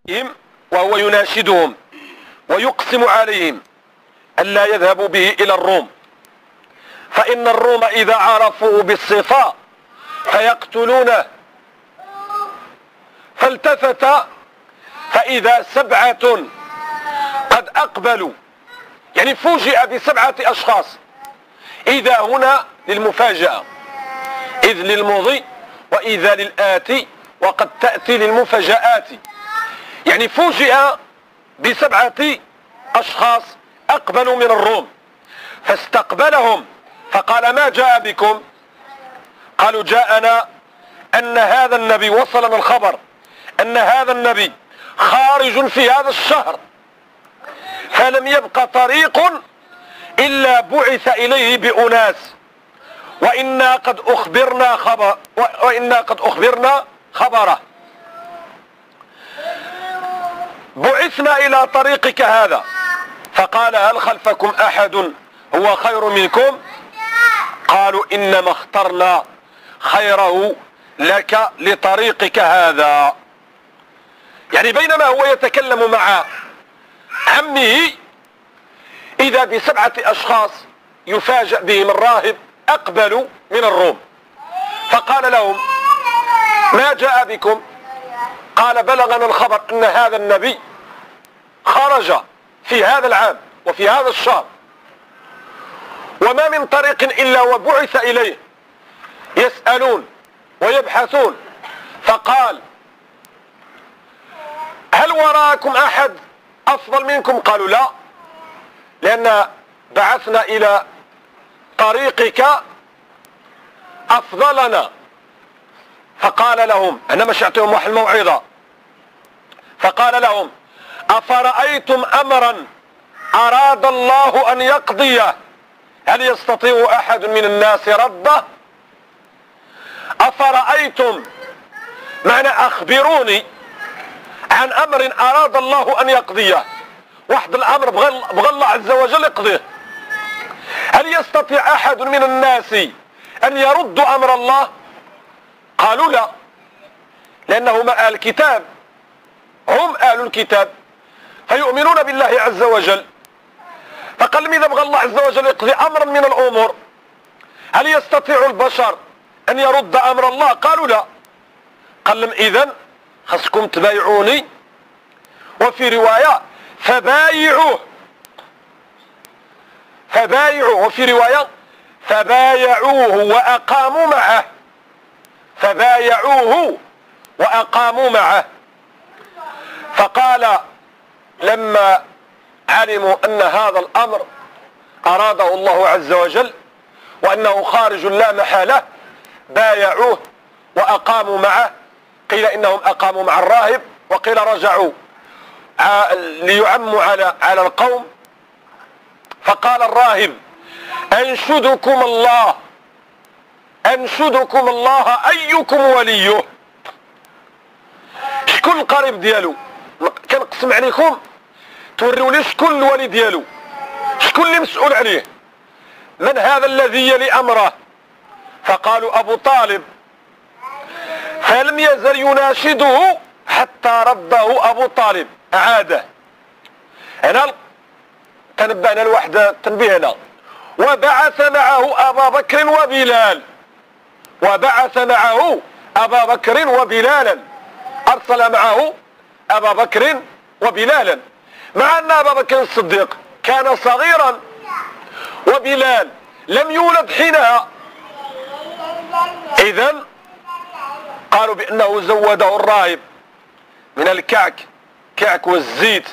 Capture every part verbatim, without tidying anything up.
وهو يناشدهم ويقسم عليهم ألا يذهبوا به إلى الروم، فإن الروم إذا عرفوه بالصفة فيقتلونه. فالتفت فإذا سبعة قد أقبلوا، يعني فوجئ بسبعة أشخاص. إذا هنا للمفاجأة، إذ للمضي وإذا للآتي، وقد تأتي للمفاجآت. يعني فوجئ بسبعة أشخاص أقبلوا من الروم، فاستقبلهم فقال: ما جاء بكم؟ قالوا: جاءنا أن هذا النبي، وصلنا الخبر أن هذا النبي خارج في هذا الشهر، فلم يبق طريق إلا بعث إليه بأناس، وإنا قد أخبرنا خبر وإنا قد أخبرنا خبره، بعثنا إلى طريقك هذا. فقال: هل خلفكم أحد هو خير منكم؟ قالوا: إنما اخترنا خيره لك لطريقك هذا. يعني بينما هو يتكلم مع عمه إذا بسبعة أشخاص يفاجأ بهم الراهب أقبلوا من الروم، فقال لهم: ما جاء بكم؟ قال: بلغنا الخبر أن هذا النبي خرج في هذا العام وفي هذا الشهر، وما من طريق إلا وبعث إليه. يسألون ويبحثون، فقال: هل وراءكم أحد أفضل منكم؟ قالوا: لا، لأن بعثنا إلى طريقك أفضلنا. فقال لهم، أنا مشعتهم واحد الموعظة، فقال لهم: أفرأيتم أمرا أراد الله أن يقضيه، هل يستطيع أحد من الناس رده؟ أفرأيتم، معنى أخبروني عن أمر أراد الله أن يقضيه، واحد الأمر بغى الله عز وجل يقضيه، هل يستطيع أحد من الناس أن يرد أمر الله؟ قالوا: لا، لأنهم أهل الكتاب، هم أهل الكتاب فيؤمنون بالله عز وجل. فقال لهم: إذا بغى الله عز وجل يقضي أمرا من الأمور، هل يستطيع البشر أن يرد أمر الله؟ قالوا: لا. قال لهم: إذن خصكم تبايعوني، وفي رواية فبايعوه، فبايعوه، وفي رواية فبايعوه وأقاموا معه، فبايعوه وأقاموا معه. فقال: لما علموا أن هذا الأمر أراده الله عز وجل وأنه خارج لا محالة، بايعوه وأقاموا معه. قيل إنهم أقاموا مع الراهب، وقيل رجعوا ليعموا على على القوم. فقال الراهب: أنشدكم الله، أنشدكم الله أيكم وليه. شكون القريب ديالو؟ كنقسم عليكم توريو لي شكون الولي ديالو، شكون اللي مسؤول عليه، من هذا الذي يلي أمره؟ فقالوا: أبو طالب. فلم يزل يناشده حتى رده أبو طالب، أعاده. هنا تنبهنا الوحدة تنبيه هنا: وبعث معه أبا بكر وبلال، وبعث معه أبا بكر وبلالا، أرسل معه أبا بكر وبلالا، مع أن أبا بكر الصديق كان صغيرا وبلال لم يولد حينها. إذن قالوا بأنه زوده الراهب من الكعك، كعك والزيت.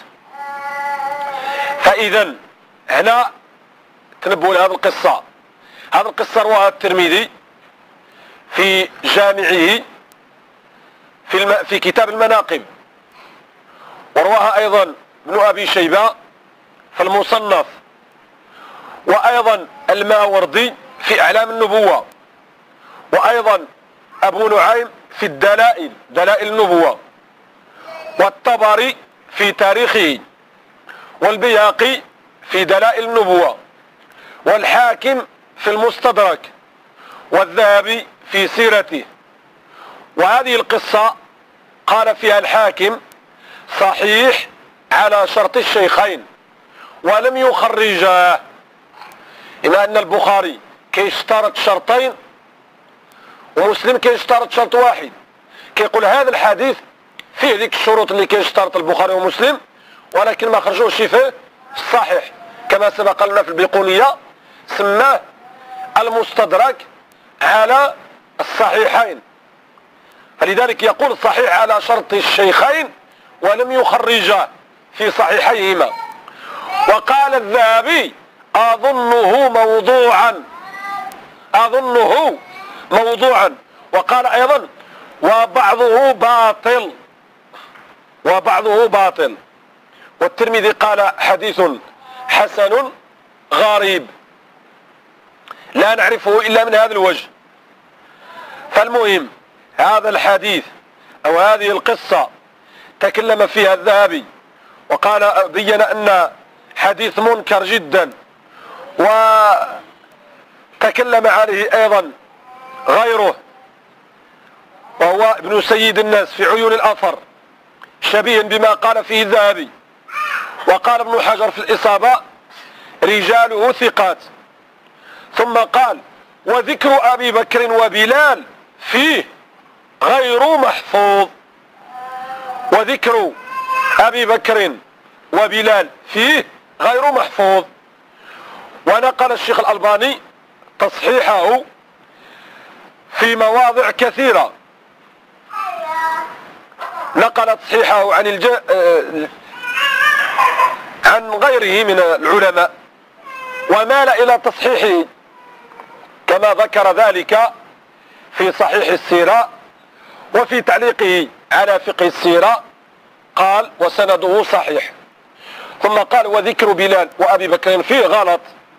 فإذا هنا تنبهوا لهذه القصة. هذه القصة رواها الترمذي في جامعه في, الم... في كتاب المناقب، ورواها أيضا ابن أبي شيبة في المصنف، وأيضا الماوردي في أعلام النبوة، وأيضا أبو نعيم في الدلائل، دلائل النبوة، والطبري في تاريخه، والبيهقي في دلائل النبوة، والحاكم في المستدرك، والذهبي في سيرته. وهذه القصة قال فيها الحاكم: صحيح على شرط الشيخين ولم يخرجاه. إما أن البخاري كيشترط شرطين ومسلم كيشترط شرط واحد، كيقول هذا الحديث فيه ذيك الشروط اللي كيشترط البخاري ومسلم ولكن ما خرجوش فيه الصحيح، كما سبق لنا في البيقونية سماه المستدرك على الصحيحين. فلذلك يقول صحيح على شرط الشيخين ولم يخرجاه في صحيحيهما. وقال الذهبي أظنه موضوعا، أظنه موضوعا. وقال أيضا وبعضه باطل، وبعضه باطل. والترمذي قال حديث حسن غريب لا نعرفه إلا من هذا الوجه. فالمهم هذا الحديث أو هذه القصة تكلم فيها الذهبي وقال بين أن حديث منكر جدا، وتكلم عليه أيضا غيره وهو ابن سيد الناس في عيون الأثر شبيه بما قال فيه الذهبي. وقال ابن حجر في الإصابة رجاله ثقات. ثم قال وذكر أبي بكر وبلال فيه غير محفوظ، وذكر أبي بكر وبلال فيه غير محفوظ. ونقل الشيخ الألباني تصحيحه في مواضع كثيرة، نقل تصحيحه عن الج... عن غيره من العلماء ومال إلى تصحيحه كما ذكر ذلك في صحيح السيرة وفي تعليقه على فقه السيرة قال وسنده صحيح. ثم قال وذكر بلال وأبي بكر فيه غلط.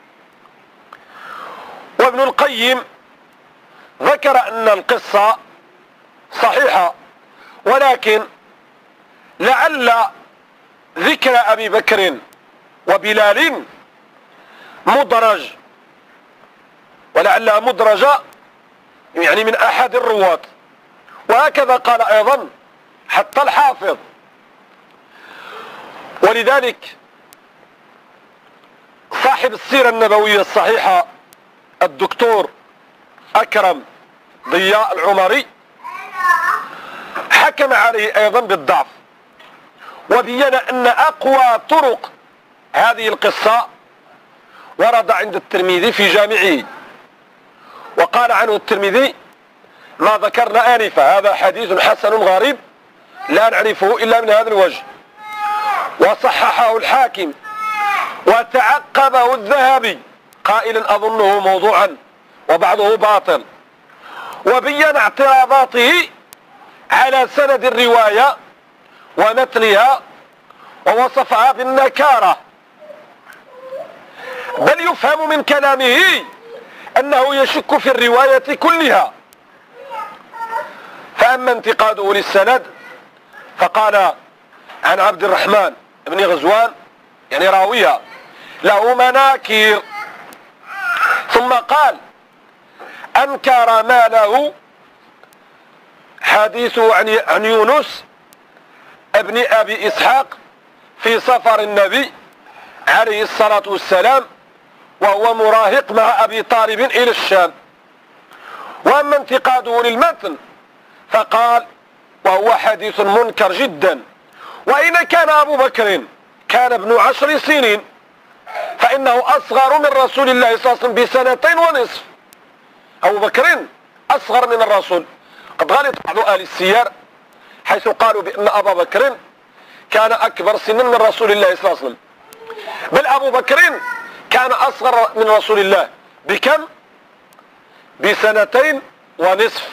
وابن القيم ذكر أن القصة صحيحة ولكن لعل ذكر أبي بكر وبلال مدرج، ولعلها مدرجة يعني من أحد الرواة. وهكذا قال أيضا حتى الحافظ. ولذلك صاحب السيرة النبوية الصحيحة الدكتور أكرم ضياء العمري حكم عليه أيضا بالضعف، وبين أن أقوى طرق هذه القصة ورد عند الترمذي في جامعه. وقال عنه الترمذي ما ذكرنا آنفا هذا حديث حسن غريب لا نعرفه إلا من هذا الوجه. وصححه الحاكم وتعقبه الذهبي قائلا أظنه موضوعا وبعضه باطل، وبين اعتراضاته على سند الرواية ومتنها ووصفها بالنكارة، بل يفهم من كلامه أنه يشك في الرواية كلها. فأما انتقاده للسند فقال عن عبد الرحمن بن غزوان يعني راويها له مناكير. ثم قال أنكر ما له حديثه عن عن يونس ابن أبي إسحاق في سفر النبي عليه الصلاة والسلام وهو مراهق مع أبي طالب إلى الشام. وأما انتقاده للمتن فقال وهو حديث منكر جدا، وإن كان أبو بكر كان ابن عشر سنين فإنه أصغر من رسول الله صلى الله عليه وسلم بسنتين ونصف. أبو بكر أصغر من الرسول. قد غلط بعض أهل السير حيث قالوا بأن أبا بكر كان أكبر سنا من رسول الله صلى الله عليه وسلم، بل أبو بكر كان أصغر من رسول الله بكم؟ بسنتين ونصف.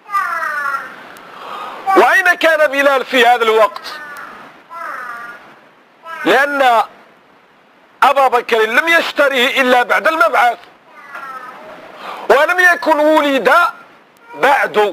وأين كان بلال في هذا الوقت؟ لأن أبا بكر لم يشتريه إلا بعد المبعث ولم يكن ولد بعد.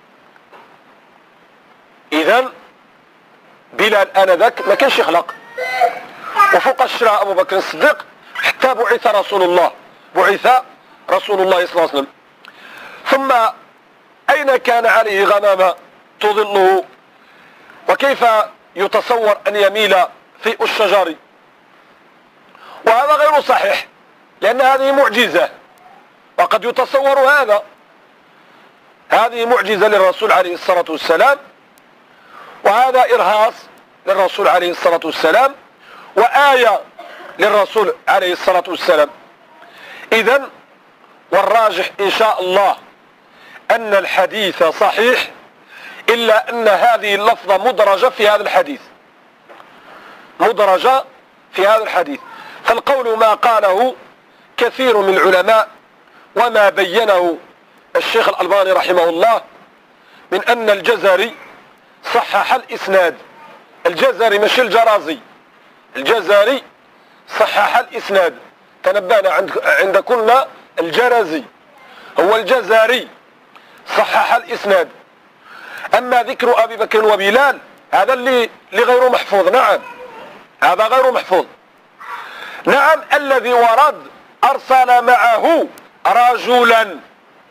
إذن بلال آنذاك ما كانش يخلق، وفوق الشراء أبو بكر الصديق حتى بعث رسول الله بعث رسول الله صلى الله عليه وسلم. ثم أين كان عليه غمامة تظله؟ وكيف يتصور أن يميل في الشجر، وهذا غير صحيح، لأن هذه معجزة، وقد يتصور هذا. هذه معجزة للرسول عليه الصلاة والسلام، وهذا إرهاص للرسول عليه الصلاة والسلام، وآية للرسول عليه الصلاة والسلام. إذن والراجح إن شاء الله أن الحديث صحيح، إلا أن هذه اللفظة مدرجة في هذا الحديث، مدرجة في هذا الحديث. فالقول ما قاله كثير من العلماء وما بينه الشيخ الألباني رحمه الله من أن الجزري صحح الإسناد. الجزري مش الجرازي، الجزري صحح الإسناد. تنبهنا عند عند كنا الجرزي، هو الجزري صحح الإسناد. أما ذكر أبي بكر وبلال هذا اللي لغير محفوظ. نعم هذا غير محفوظ. نعم الذي ورد أرسل معه رجلا،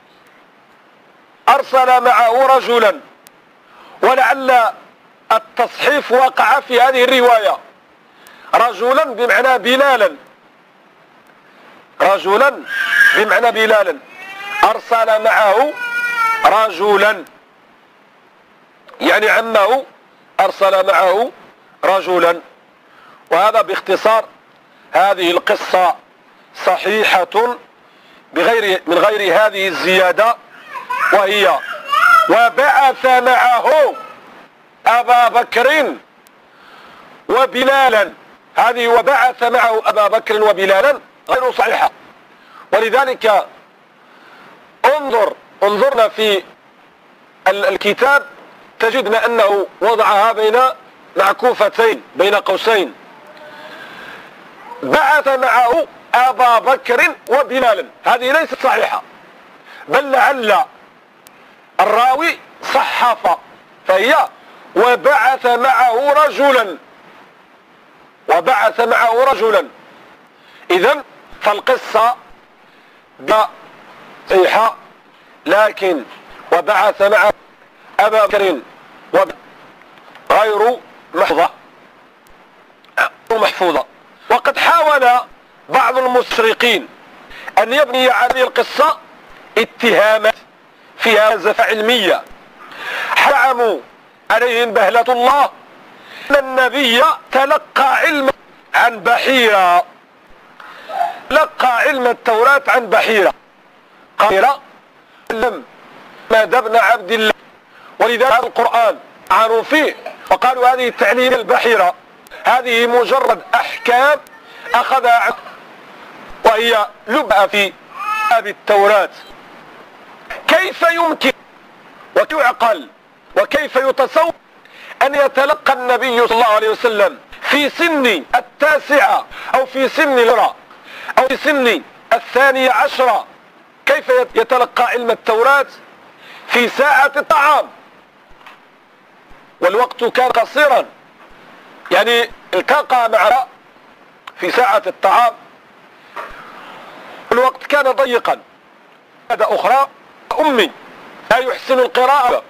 أرسل معه رجلا، ولعل التصحيف وقع في هذه الرواية. رجلا بمعنى بلالا، رجلا بمعنى بلالا، أرسل معه رجلا يعني عمه أرسل معه رجلا. وهذا باختصار هذه القصة صحيحة بغير من غير هذه الزيادة، وهي وبعث معه أبا بكر وبلالا. هذه وبعث معه أبا بكر وبلالا غير صحيحة، ولذلك انظر انظرنا في الكتاب تجدنا أنه وضعها بين معكوفتين بين قوسين، بعث معه أبا بكر وبلالا. هذه ليست صحيحة، بل لعل الراوي صحف، فهي وبعث معه رجلا، وبعث معه رجلا. إذن فالقصة صحيحة، لكن وبعث معه أبا بكر غير محفوظة محفوظة. وقد حاول بعض المستشرقين أن يبني هذه القصة اتهامات فيها نزفة علمية، حرموا عليهم بهلة الله أن النبي تلقى علم عن بحيرة، تلقى علم التوراة عن بحيرة قائلة لم ماد بن عبد الله، ولذلك هذا القرآن عانوا فيه وقالوا هذه تعليم البحيرة، هذه مجرد أحكام أخذها وهي لبأ في باب التوراة. كيف يمكن وكيف يعقل وكيف يتصور أن يتلقى النبي صلى الله عليه وسلم في سن التاسعة أو في سن الهجرة أو في سن الثانية عشرة، كيف يتلقى علم التوراة في ساعة الطعام والوقت كان قصيرا؟ يعني التقى معنا في ساعة الطعام الوقت كان ضيقا. هذا أخرى أمي لا يحسن القراءة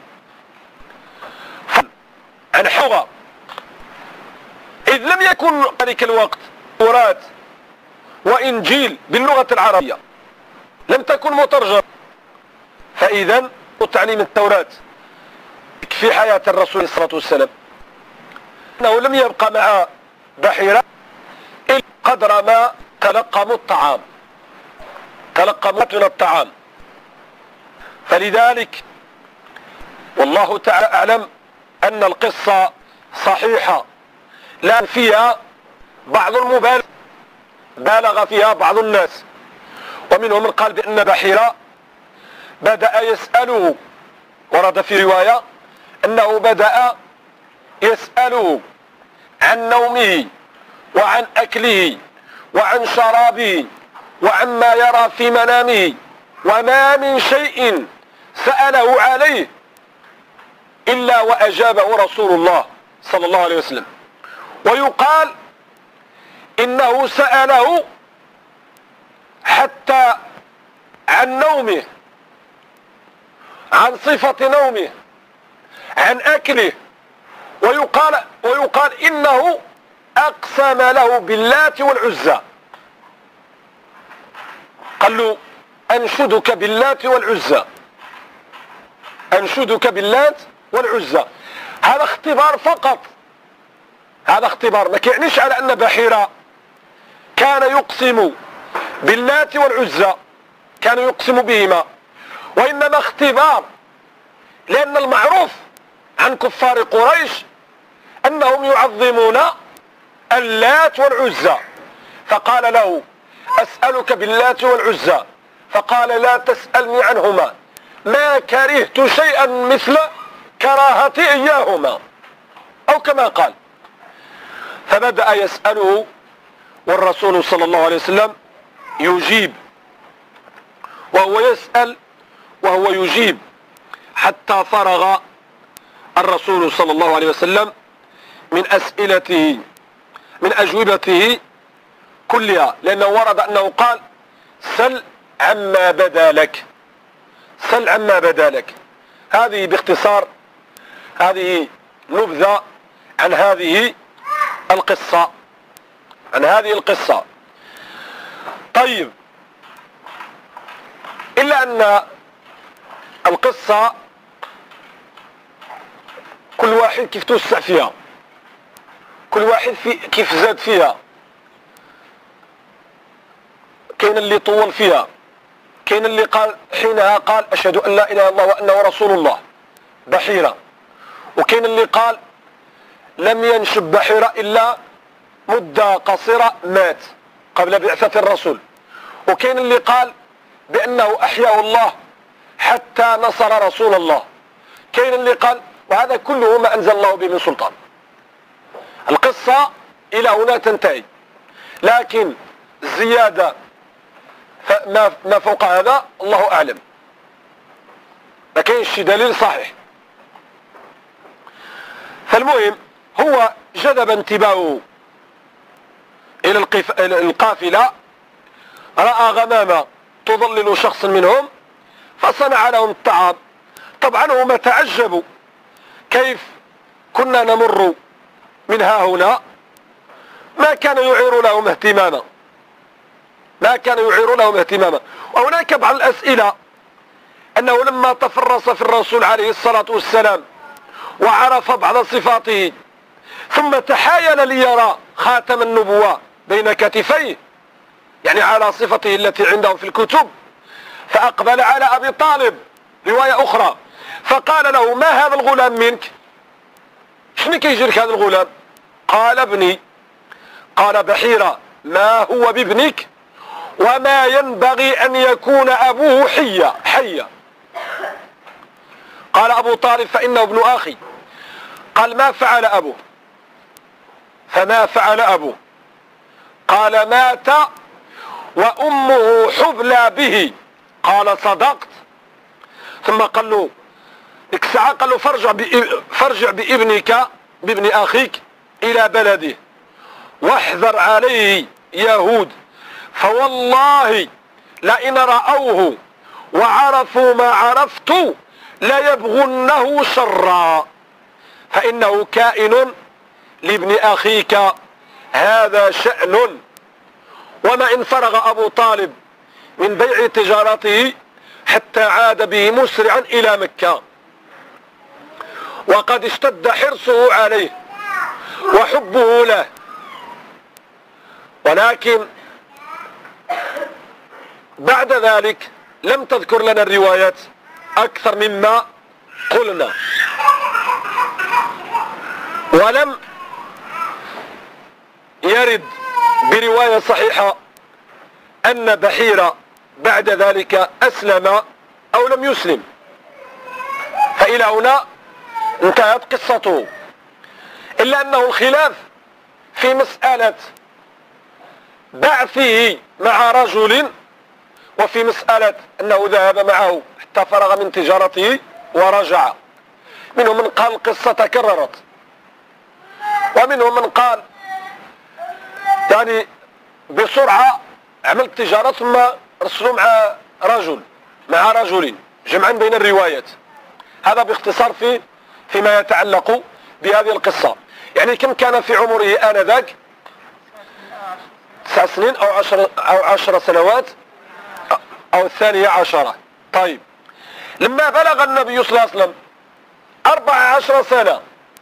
عن حوغة، إذ لم يكن ذلك الوقت توراة وإنجيل باللغة العربية، لم تكن مترجمة، فإذا تعليم التوراة في حياة الرسول صلى الله عليه وسلم أنه لم يبقى مع بحيرة إلا قدر ما تلقموا الطعام، تلقموا من الطعام. فلذلك والله تعالى أعلم أن القصة صحيحة، لا فيها بعض المبالغ، بالغ فيها بعض الناس، ومنهم من قال بأن بحيرة بدأ يسأله، ورد في رواية أنه بدأ يسأله عن نومه وعن أكله وعن شرابه وعما يرى في منامه، وما من شيء سأله عليه إلا وأجابه رسول الله صلى الله عليه وسلم. ويقال إنه سأله حتى عن نومه، عن صفة نومه، عن أكله ويقال, ويقال إنه أقسم له باللات والعزى، قال له أنشدك باللات والعزى، أنشدك باللات والعزى. هذا اختبار فقط، هذا اختبار، ما كيعنيش على أن بحيرة كان يقسم باللات والعزى، كان يقسم بهما، وإنما اختبار، لأن المعروف عن كفار قريش أنهم يعظمون اللات والعزى، فقال له أسألك باللات والعزى، فقال لا تسألني عنهما، ما كرهت شيئا مثل كراهتي إياهما، أو كما قال. فبدأ يسأله والرسول صلى الله عليه وسلم يجيب، وهو يسأل وهو يجيب، حتى فرغ الرسول صلى الله عليه وسلم من أسئلته، من أجوبته كلها، لأنه ورد أنه قال سل عما بدا لك، سل عما بدا لك. هذه باختصار، هذه نبذة عن هذه القصة، عن هذه القصة. طيب، إلا أن القصة كل واحد كيف توسع فيها، كل واحد في كيف زاد فيها، كاين اللي طول فيها، كاين اللي قال حينها قال أشهد أن لا إله إلا الله وأنه رسول الله بحيرة، وكاين اللي قال لم ينشب بحيرة إلا مدة قصيرة مات قبل بعثة الرسول، وكاين اللي قال بأنه أحياه الله حتى نصر رسول الله، كاين اللي قال، وهذا كله ما أنزل الله به من سلطان. القصة إلى هنا تنتهي، لكن الزيادة ما فوق هذا الله أعلم، ما كاينش شي دليل صحيح. فالمهم هو جذب انتباهه إلى القافلة، رأى غمامة تظلل شخص منهم فصنع لهم الطعام. طبعا هم تعجبوا، كيف كنا نمر من ها هنا، ما كان يعير لهم اهتماما، ما كان يعير لهم اهتماما. وهناك بعض الأسئلة، أنه لما تفرس في الرسول عليه الصلاة والسلام وعرف بعض صفاته، ثم تحايل ليرى خاتم النبوة بين كتفيه، يعني على صفته التي عنده في الكتب، فأقبل على أبي طالب رواية أخرى فقال له ما هذا الغلام منك؟ شنو كيجرك هذا الغلام؟ قال ابني. قال بحيرة ما هو بابنك، وما ينبغي أن يكون أبوه حيا حيا. قال أبو طالب فإنه ابن أخي. قال ما فعل أبوه؟ فما فعل أبوه؟ قال مات وأمه حبلى به. قال صدقت. ثم قال له ديك الساعة قال له فارجع فارجع بابنك بابن أخيك إلى بلده واحذر عليه يهود، فوالله لئن رأوه وعرفوا ما عرفت ليبغنه شرا، فإنه كائن لابن أخيك، هذا شأن. وما إن فرغ أبو طالب من بيع تجارته حتى عاد به مسرعا إلى مكة، وقد اشتد حرصه عليه وحبه له. ولكن بعد ذلك لم تذكر لنا الروايات أكثر مما قلنا، ولم يرد برواية صحيحة أن بحيرة بعد ذلك أسلم أو لم يسلم. فإلى هنا انتهت قصته، إلا أنه الخلاف في مسألة بعثه مع رجل، وفي مسألة أنه ذهب معه حتى فرغ من تجارته ورجع. منهم من قال القصة تكررت، ومنهم من قال يعني بسرعة عمل تجارة ثم رسلوا مع رجل مع رجل، جمعا بين الروايات. هذا باختصار في فيما يتعلق بهذه القصة. يعني كم كان في عمره آنذاك؟ تسع سنين أو عشر أو عشر سنوات أو الثانية عشرة. طيب لما بلغ النبي صلى الله عليه وسلم أربع عشر سنة،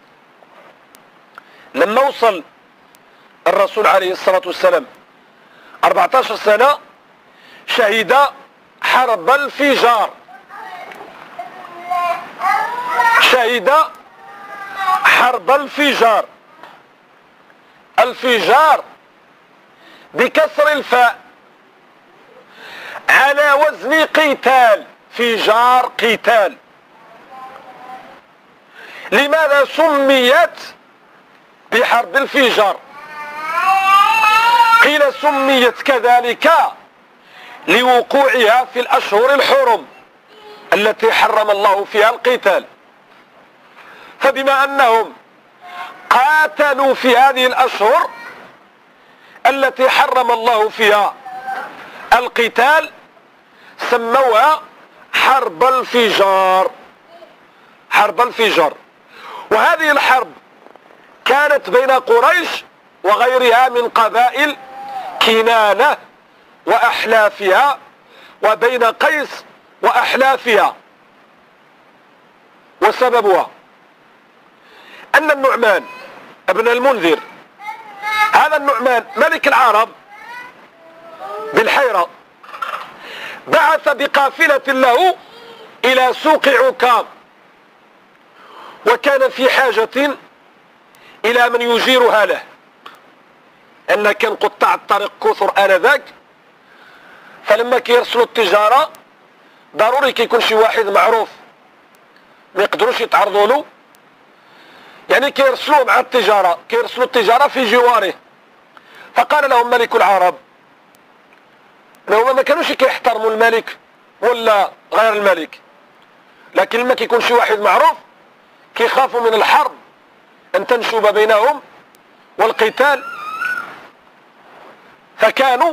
لما وصل الرسول عليه الصلاة والسلام أربعة عشر سنة شهد حرب الفجار، شهد حرب الفجار. الفجار بكسر الفاء على وزن قتال، فجار قتال. لماذا سميت بحرب الفجار؟ قيل سميت كذلك لوقوعها في الأشهر الحرم التي حرم الله فيها القتال، فبما أنهم قاتلوا في هذه الأشهر التي حرم الله فيها القتال سموها حرب الفجار، حرب الفجار. وهذه الحرب كانت بين قريش وغيرها من قبائل كنانة وأحلافها، وبين قيس وأحلافها. وسببها أن النعمان ابن المنذر، هذا النعمان ملك العرب بالحيرة، بعث بقافلة له إلى سوق عكاظ، وكان في حاجة إلى من يجيرها له، أن كان قطاع الطريق كثر آنذاك، فلما كيرسلوا التجارة ضروري كيكون شي واحد معروف ما يقدروش يتعرضوا له، يعني كيرسلوا مع التجارة، كيرسلوا التجارة في جواره. فقال لهم ملك العرب، هما ما كانوش كيحترموا الملك ولا غير الملك، لكن لما كيكون شي واحد معروف كيخافوا من الحرب أن تنشب بينهم والقتال، فكانوا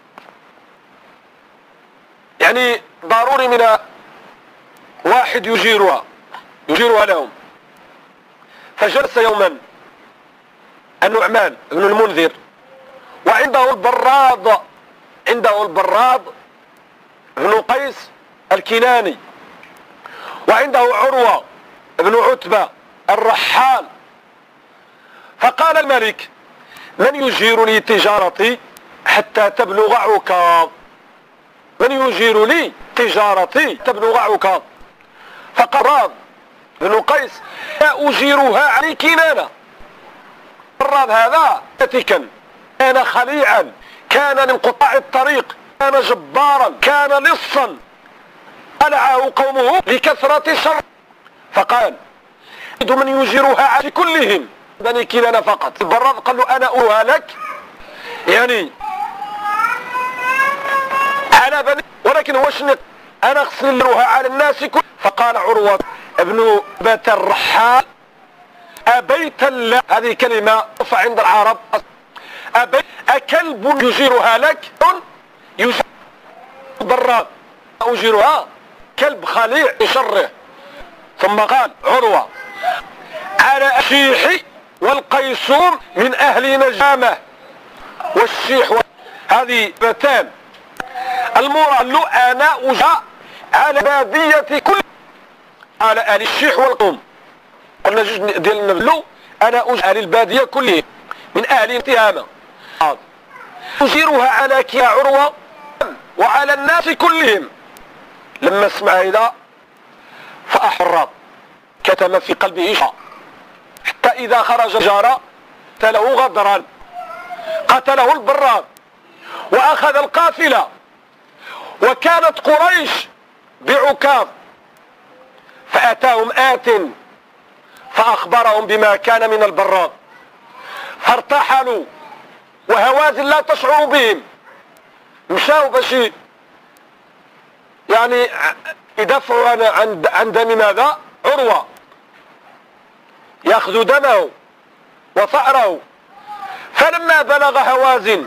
يعني ضروري من واحد يجيرها يجيرها لهم. فجلس يوما النعمان بن المنذر وعنده البراد، عنده البراد بن قيس الكناني، وعنده عروة بن عتبة الرحال. فقال الملك من يجير لي تجارتي حتى تبلغ عكاظ، من يجير لي تجارتي تبلغ عكاظ؟ فقال بن قيس لا أجيرها على كنانة. الراب هذا تكن كان خليعا، كان من قطاع الطريق، كان جبارا، كان لصا، قلعه قومه لكثرة شر. فقال من يجيرها على كلهم بني كنانة فقط. البراد قال له أنا أوها لك، يعني على بني، ولكن هو شنو أنا أغسلها على الناس كل. فقال عروة ابن بات الرحال أبيت الله، هذه كلمة عند العرب، أبيت أكلب يجيرها لك يجير البراد أجيرها كلب خليع يشره. ثم قال عروة على الشيح والقيسوم من أهل نجامة، والشيح هذه بتان المراد له أنا أجا على بادية كل، على أهل الشيح والقوم، قلنا جوج ديال النبلو أنا أجا على البادية كلهم من أهل انتهامة. أجيرها على يا عروة وعلى الناس كلهم. لما سمع هذا فأحر كتم في قلبه شيء، حتى إذا خرج جارة قتله غدرا، قتله البراد وأخذ القافلة. وكانت قريش بعكاظ، فأتاهم آت فأخبرهم بما كان من البراد، فارتحلوا وهوازن لا تشعروا بهم، مشاو باش يعني يدافعوا عن عن دم ماذا؟ عروة، يأخذ دمه وثأره. فلما بلغ هوازن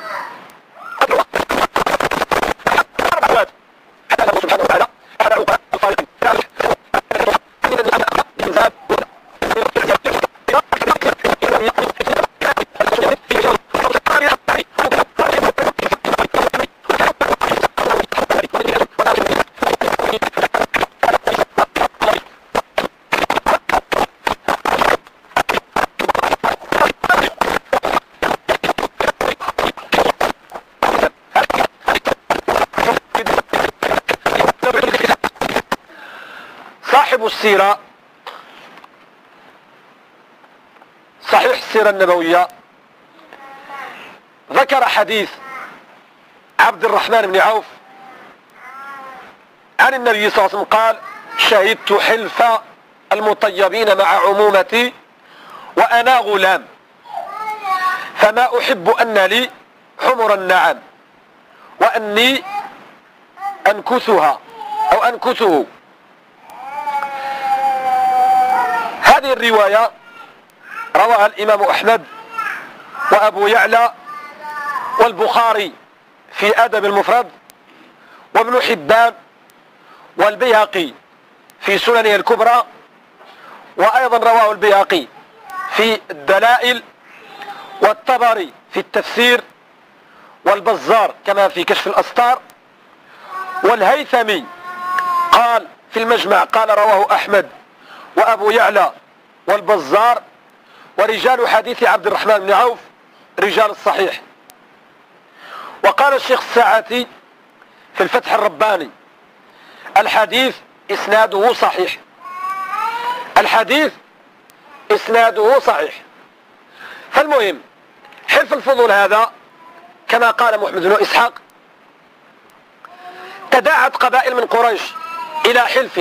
سبحانه وتعالى كتاب السيرة صحيح السيرة النبوية ذكر حديث عبد الرحمن بن عوف عن النبي صلى الله عليه وسلم قال: شهدت حلف المطيبين مع عمومتي وأنا غلام، فما أحب أن لي حمر النعم وأني أنكثها أو أنكثه. هذه الرواية رواها الإمام أحمد وأبو يعلى والبخاري في أدب المفرد وابن حبان والبيهقي في سننه الكبرى، وأيضا رواه البيهقي في الدلائل والطبري في التفسير والبزار كما في كشف الأستار، والهيثمي قال في المجمع قال رواه أحمد وأبو يعلى والبزار، ورجال حديث عبد الرحمن بن عوف رجال الصحيح. وقال الشيخ الساعتي في الفتح الرباني: الحديث إسناده صحيح، الحديث إسناده صحيح. فالمهم حلف الفضول هذا كما قال محمد بن إسحاق تداعت قبائل من قريش إلى حلف،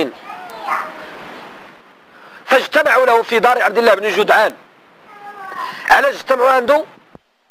فاجتمعوا له في دار عبد الله بن جدعان. على اجتمعوا عنده